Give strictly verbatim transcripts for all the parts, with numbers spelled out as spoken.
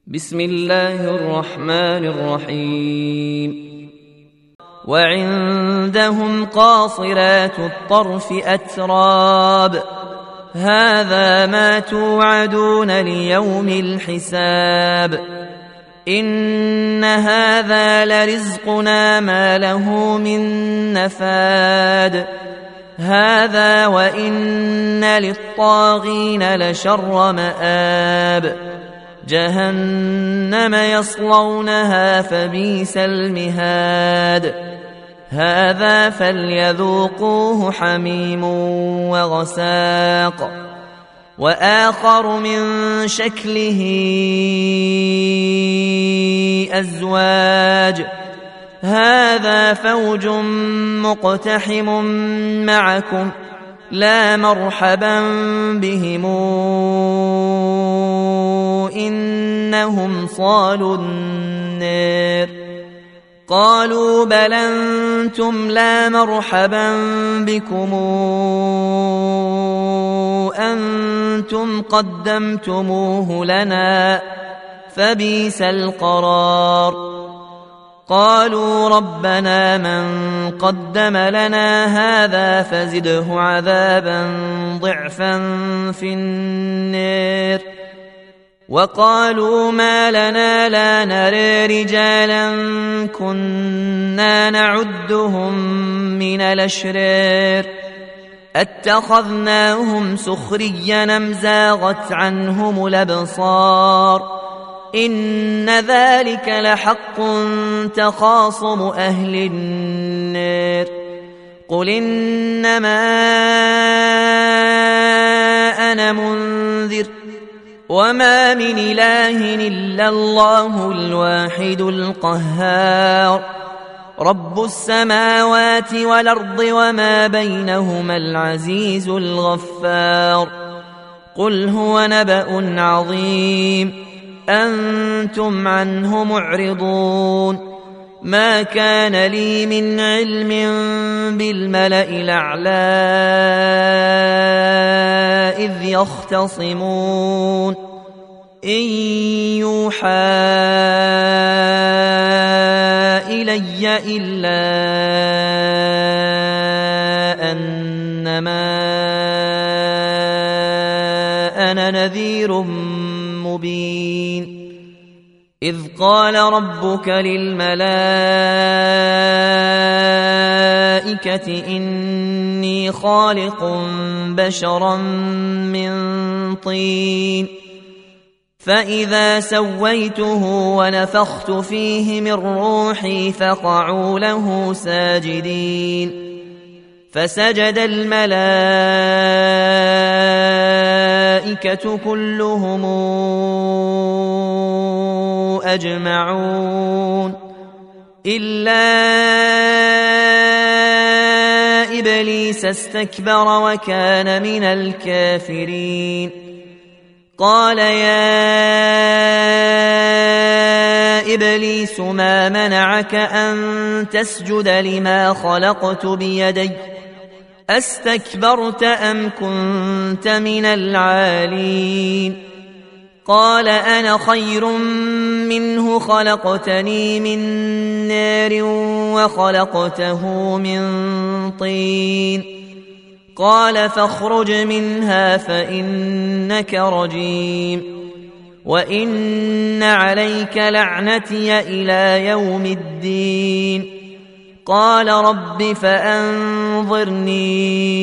بسم الله الرحمن الرحيم. وعندهم قاصرات الطرف أتراب هذا ما توعدون ليوم الحساب إن هذا لرزقنا ما له من نفاد هذا وإن للطاغين لشر مآب جهنم يصلونها فبئس المهاد هذا فليذوقوه حميم وغساق وآخر من شكله أزواج هذا فوج مقتحم معكم لا مرحبا بهم إنهم صالوا النار قالوا بل أنتم لا مرحبا بكم أنتم قدمتموه لنا فبئس القرار قالوا ربنا من قدم لنا هذا فزده عذابا ضعفا في النار وقالوا ما لنا لا نرى رجالا كنا نعدهم من الأشرار اتخذناهم سخريا أم زاغت عنهم الأبصار إن ذلك لحق تخاصم أهل النار قل إنما أنا منذر وما من إله إلا الله الواحد القهار رب السماوات والأرض وما بينهما العزيز الغفار قل هو نبأ عظيم أنتم عنه معرضون ما كان لي من علم بالملأ الأعلى إذ يختصمون إن يوحى إلي إلا أنما أنا نذير مبين إذ قال ربك للملائكة إني خالق بشرا من طين فإذا سويته ونفخت فيه من روحي فقعوا له ساجدين فسجد الملائكة كلهم أجمعون إلا إبليس استكبر وكان من الكافرين قال يا إبليس ما منعك أن تسجد لما خلقت بيدي أستكبرت أم كنت من العالين قال أنا خير منه خلقتني من نار وخلقته من طين قال فاخرج منها فإنك رجيم وإن عليك لعنتي إلى يوم الدين قال رب فأنظرني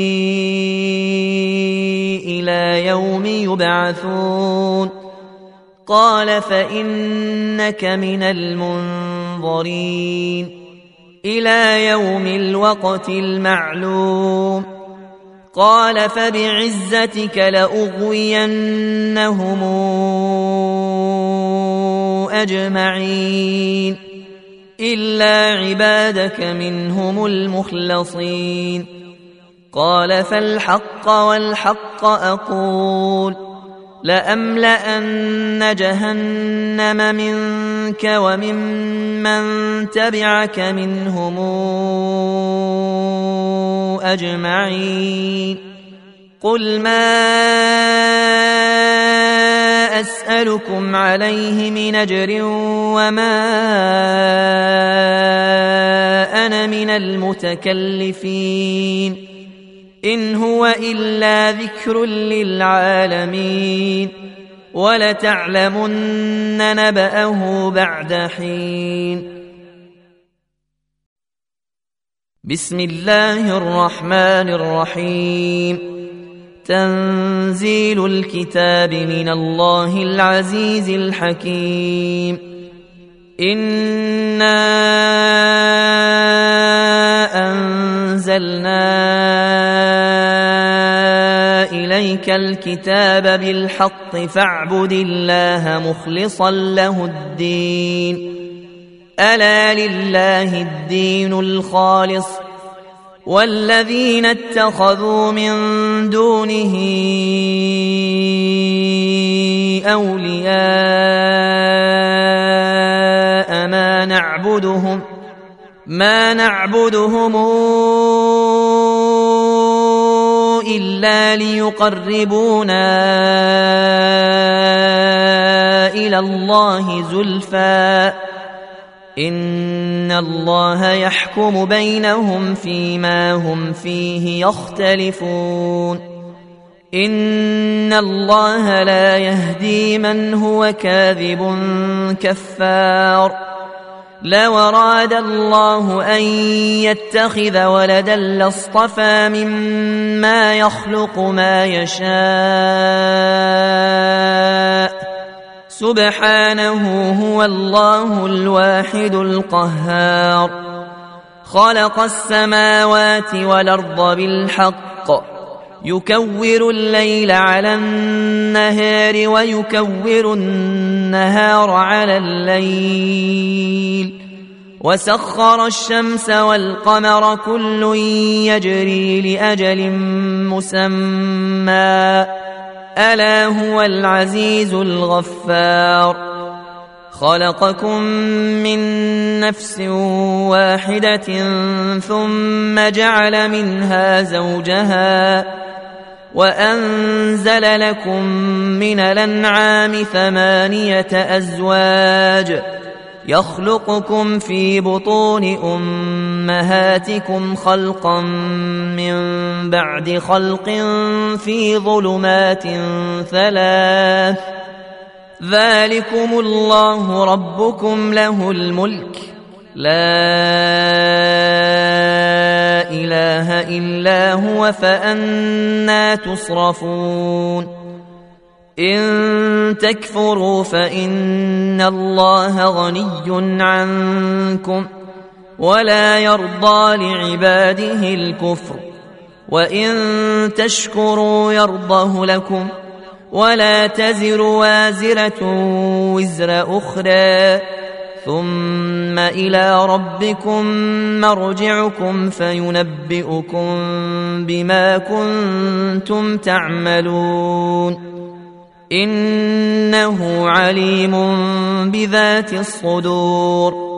إلى يوم يبعثون قال فإنك من المنظرين إلى يوم الوقت المعلوم قال فبعزتك لأغوينهم أجمعين إلا عبادك منهم المخلصين قال فالحق والحق أقول لأملأن جهنم منك وممن تبعك منهم أجمعين قل ما أسألكم عليه من أجر وما أنا من المتكلفين إن هو إلا ذكر للعالمين ولتعلمن نبأه بعد حين. بسم الله الرحمن الرحيم. تنزيل الكتاب من الله العزيز الحكيم. إنا أنزلنا إليك الكتاب بالحق فاعبد الله مخلصا له الدين ألا لله الدين الخالص والذين اتخذوا من دونه أولياء ما نعبدهم ما نعبدهم إلا ليقربونا إلى الله زلفى إن الله يحكم بينهم فيما هم فيه يختلفون إن الله لا يهدي من هو كاذب كفار. لو أراد الله أن يتخذ ولدا لاصطفى مما يخلق ما يشاء سبحانه هو الله الواحد القهار. خلق السماوات والأرض بالحق يكور الليل على النهار ويكور النهار على الليل وسخر الشمس والقمر كل يجري لأجل مسمى ألا هو العزيز الغفار. خلقكم من نفس واحدة ثم جعل منها زوجها وأنزل لكم من الأنعام ثمانية أزواج يخلقكم في بطون أمهاتكم خلقا من بعد خلق في ظلمات ثلاث ذلكم الله ربكم له الملك لا إله إلا هو فأنى تصرفون. إن تكفروا فإن الله غني عنكم ولا يرضى لعباده الكفر وإن تشكروا يرضه لكم ولا تزر وازرة وزر أخرى ثم إلى ربكم مرجعكم فينبئكم بما كنتم تعملون إنه عليم بذات الصدور.